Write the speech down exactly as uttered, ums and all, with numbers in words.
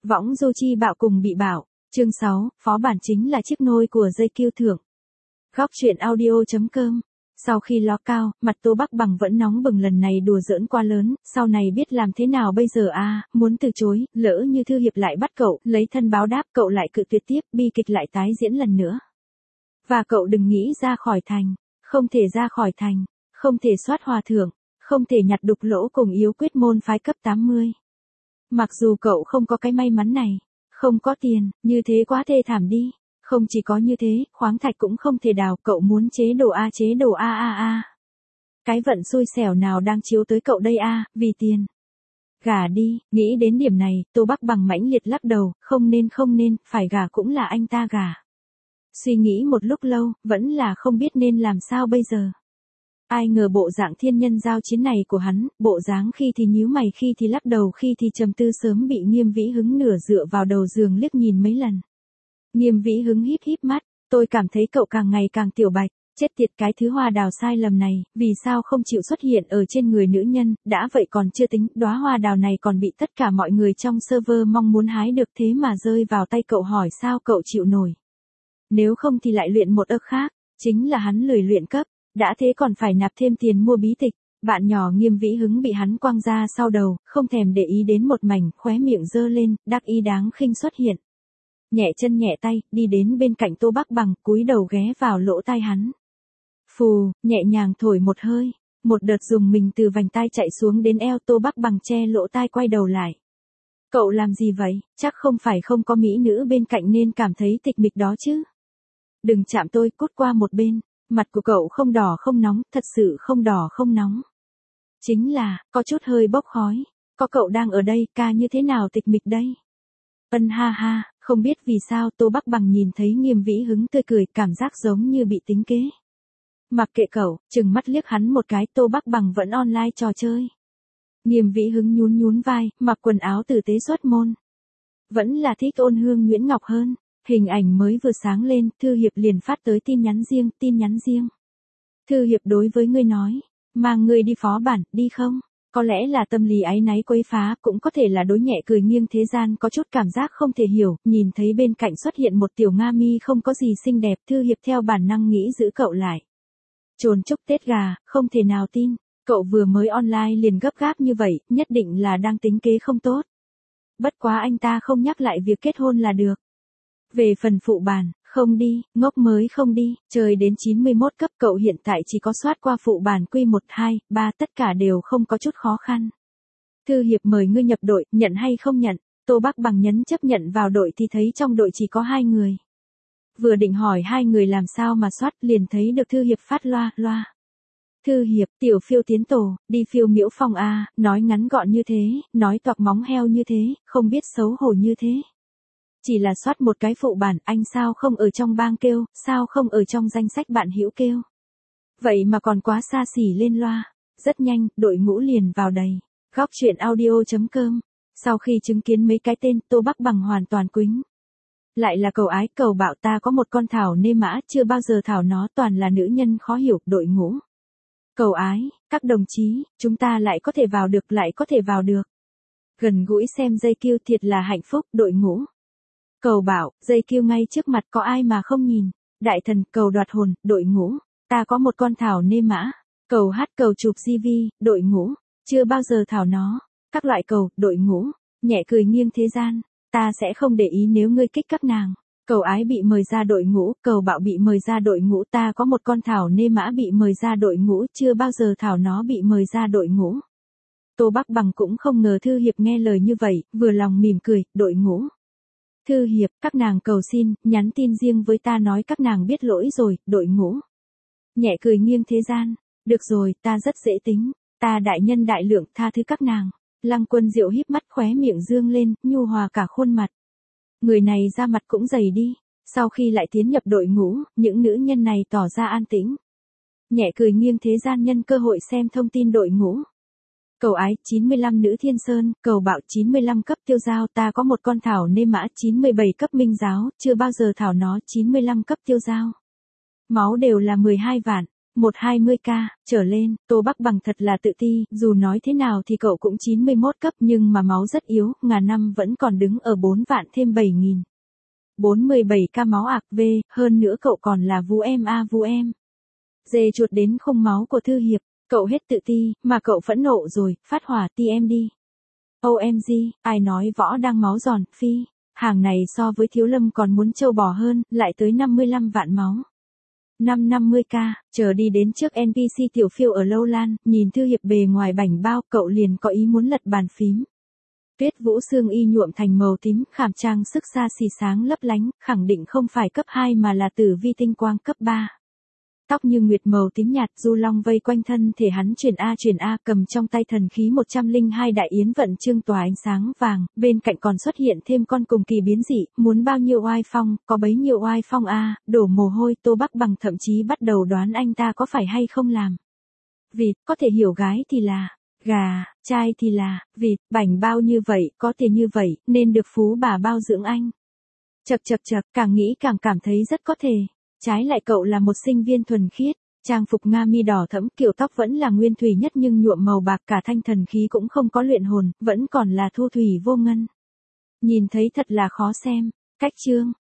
Võng du chi bạo cùng bị bạo. Chương sáu, phó bản chính là chiếc nôi của dây kiêu thưởng. Góc truyện audio.com. Sau khi ló cao, mặt Tô Bắc Bằng vẫn nóng bừng, lần này đùa giỡn quá lớn, sau này biết làm thế nào bây giờ à, muốn từ chối, lỡ như Thư Hiệp lại bắt cậu, lấy thân báo đáp, cậu lại cự tuyệt tiếp, bi kịch lại tái diễn lần nữa. Và cậu đừng nghĩ ra khỏi thành, không thể ra khỏi thành, không thể soát hòa thượng, không thể nhặt đục lỗ cùng yếu quyết môn phái cấp tám mươi. Mặc dù cậu không có cái may mắn này, không có tiền, như thế quá thê thảm đi. Không chỉ có như thế, khoáng thạch cũng không thể đào, cậu muốn chế đồ A chế đồ A A A. Cái vận xui xẻo nào đang chiếu tới cậu đây a, vì tiền. Gả đi, nghĩ đến điểm này, Tô Bắc Bằng mãnh liệt lắc đầu, không nên không nên, phải gả cũng là anh ta gả. Suy nghĩ một lúc lâu, vẫn là không biết nên làm sao bây giờ. Ai ngờ bộ dạng thiên nhân giao chiến này của hắn, bộ dáng khi thì nhíu mày khi thì lắc đầu khi thì trầm tư, sớm bị Nghiêm Vĩ Hứng nửa dựa vào đầu giường liếc nhìn mấy lần. Nghiêm Vĩ Hứng híp híp mắt, tôi cảm thấy cậu càng ngày càng tiểu bạch, chết tiệt cái thứ hoa đào sai lầm này, vì sao không chịu xuất hiện ở trên người nữ nhân, đã vậy còn chưa tính, đóa hoa đào này còn bị tất cả mọi người trong server mong muốn hái được, thế mà rơi vào tay cậu, hỏi sao cậu chịu nổi. Nếu không thì lại luyện một ức khác, chính là hắn lười luyện cấp, đã thế còn phải nạp thêm tiền mua bí tịch. Bạn nhỏ Nghiêm Vĩ Hứng bị hắn quăng ra sau đầu, không thèm để ý đến một mảnh, khóe miệng giơ lên, đắc ý đáng khinh xuất hiện. Nhẹ chân nhẹ tay, đi đến bên cạnh Tô Bắc Bằng, cúi đầu ghé vào lỗ tai hắn. Phù, nhẹ nhàng thổi một hơi, một đợt dùng mình từ vành tai chạy xuống đến eo. Tô Bắc Bằng che lỗ tai quay đầu lại. Cậu làm gì vậy, chắc không phải không có mỹ nữ bên cạnh nên cảm thấy tịch mịch đó chứ. Đừng chạm tôi, cút qua một bên, mặt của cậu không đỏ không nóng, thật sự không đỏ không nóng. Chính là, có chút hơi bốc khói, có cậu đang ở đây, ca như thế nào tịch mịch đây. Ân ha ha, không biết vì sao Tô Bắc Bằng nhìn thấy Nghiêm Vĩ Hứng tươi cười, cảm giác giống như bị tính kế. Mặc kệ cậu, chừng mắt liếc hắn một cái, Tô Bắc Bằng vẫn online trò chơi. Nghiêm Vĩ Hứng nhún nhún vai, mặc quần áo tử tế xuất môn. Vẫn là thích Ôn Hương Nguyễn Ngọc hơn. Hình ảnh mới vừa sáng lên, Thư Hiệp liền phát tới tin nhắn riêng, tin nhắn riêng. Thư Hiệp đối với ngươi nói, mang ngươi đi phó bản, đi không? Có lẽ là tâm lý áy náy quấy phá, cũng có thể là đối nhẹ cười nghiêng thế gian có chút cảm giác không thể hiểu, nhìn thấy bên cạnh xuất hiện một tiểu Nga mi không có gì xinh đẹp, Thư Hiệp theo bản năng nghĩ giữ cậu lại. Trồn chúc Tết gà, không thể nào tin, cậu vừa mới online liền gấp gáp như vậy, nhất định là đang tính kế không tốt. Bất quá anh ta không nhắc lại việc kết hôn là được. Về phần phụ bản, không đi, ngốc mới không đi, chơi đến chín mươi mốt cấp, cậu hiện tại chỉ có soát qua phụ bản quy một, hai, ba, tất cả đều không có chút khó khăn. Thư Hiệp mời ngươi nhập đội, nhận hay không nhận? Tô Bắc Bằng nhấn chấp nhận vào đội thì thấy trong đội chỉ có hai người. Vừa định hỏi hai người làm sao mà soát, liền thấy được Thư Hiệp phát loa, loa. Thư Hiệp, tiểu phiêu tiến tổ, đi phiêu miễu phong a, nói ngắn gọn như thế, nói toạc móng heo như thế, không biết xấu hổ như thế. Chỉ là soát một cái phụ bản, anh sao không ở trong bang kêu, sao không ở trong danh sách bạn hữu kêu. Vậy mà còn quá xa xỉ lên loa. Rất nhanh, đội ngũ liền vào đầy. Góc truyện audio.com. Sau khi chứng kiến mấy cái tên, Tô Bắc Bằng hoàn toàn quýnh. Lại là cầu ái, cầu bạo, ta có một con thảo nê mã, chưa bao giờ thảo nó, toàn là nữ nhân khó hiểu, đội ngũ. Cầu ái, các đồng chí, chúng ta lại có thể vào được, lại có thể vào được. Gần gũi xem dây kiêu, thiệt là hạnh phúc, đội ngũ. Cầu bảo, dây kiêu ngay trước mặt, có ai mà không nhìn. Đại thần, cầu đoạt hồn, đội ngũ. Ta có một con thảo nê mã. Cầu hát, cầu chụp gi vi, đội ngũ. Chưa bao giờ thảo nó. Các loại cầu, đội ngũ. Nhẹ cười nghiêng thế gian. Ta sẽ không để ý nếu ngươi kích các nàng. Cầu ái bị mời ra đội ngũ, cầu bạo bị mời ra đội ngũ, ta có một con thảo nê mã bị mời ra đội ngũ, chưa bao giờ thảo nó bị mời ra đội ngũ. Tô Bắc Bằng cũng không ngờ Thư Hiệp nghe lời như vậy, vừa lòng mỉm cười, đội ngũ. Thư Hiệp, các nàng cầu xin, nhắn tin riêng với ta nói các nàng biết lỗi rồi, đội ngũ. Nhẹ cười nghiêng thế gian, được rồi, ta rất dễ tính, ta đại nhân đại lượng, tha thứ các nàng. Lăng Quân Diệu híp mắt, khóe miệng dương lên, nhu hòa cả khuôn mặt. Người này ra mặt cũng dày đi, sau khi lại tiến nhập đội ngũ, những nữ nhân này tỏ ra an tĩnh. Nhẹ cười nghiêng thế gian nhân cơ hội xem thông tin đội ngũ. Cầu ái, chín mươi lăm nữ thiên sơn, cầu bạo chín mươi lăm cấp tiêu giao, ta có một con thảo nê mã chín mươi bảy cấp minh giáo, chưa bao giờ thảo nó chín mươi lăm cấp tiêu giao. Máu đều là mười hai vạn, một hai mươi k, trở lên, Tô Bắc Bằng thật là tự ti, dù nói thế nào thì cậu cũng chín mươi mốt cấp nhưng mà máu rất yếu, ngà năm vẫn còn đứng ở bốn vạn thêm bảy nghìn. bốn mươi bảy k máu ạc V, hơn nữa cậu còn là Vũ em a Vũ em. Dê chuột đến khung máu của Thư Hiệp, cậu hết tự ti, mà cậu phẫn nộ rồi, phát hỏa tê em đi. o em giê, ai nói võ đang máu giòn, phi, hàng này so với Thiếu Lâm còn muốn trâu bò hơn, lại tới năm mươi lăm vạn máu. năm năm mươi k, chờ đi đến trước en pê xê Tiểu Phiêu ở Lâu Lan, nhìn Thư Hiệp bề ngoài bảnh bao, cậu liền có ý muốn lật bàn phím. Tuyết Vũ Sương y nhuộm thành màu tím, khảm trang sức xa xỉ sáng lấp lánh, khẳng định không phải cấp hai mà là tử vi tinh quang cấp ba. Tóc như nguyệt màu tím nhạt, du long vây quanh thân thể hắn chuyển A chuyển A, cầm trong tay thần khí một trăm lẻ hai đại yến vận chương tỏa ánh sáng vàng, bên cạnh còn xuất hiện thêm con cùng kỳ biến dị, muốn bao nhiêu oai phong, có bấy nhiêu oai phong a, đổ mồ hôi. Tô Bắc Bằng thậm chí bắt đầu đoán anh ta có phải hay không làm vịt, có thể hiểu gái thì là gà, trai thì là vịt, bảnh bao như vậy, có tiền như vậy, nên được phú bà bao dưỡng anh. Chậc chậc chậc, càng nghĩ càng cảm thấy rất có thể. Trái lại cậu là một sinh viên thuần khiết, trang phục nga mi đỏ thẫm, kiểu tóc vẫn là nguyên thủy nhất nhưng nhuộm màu bạc, cả thanh thần khí cũng không có luyện hồn, vẫn còn là thu thủy vô ngân. Nhìn thấy thật là khó xem. Cách chương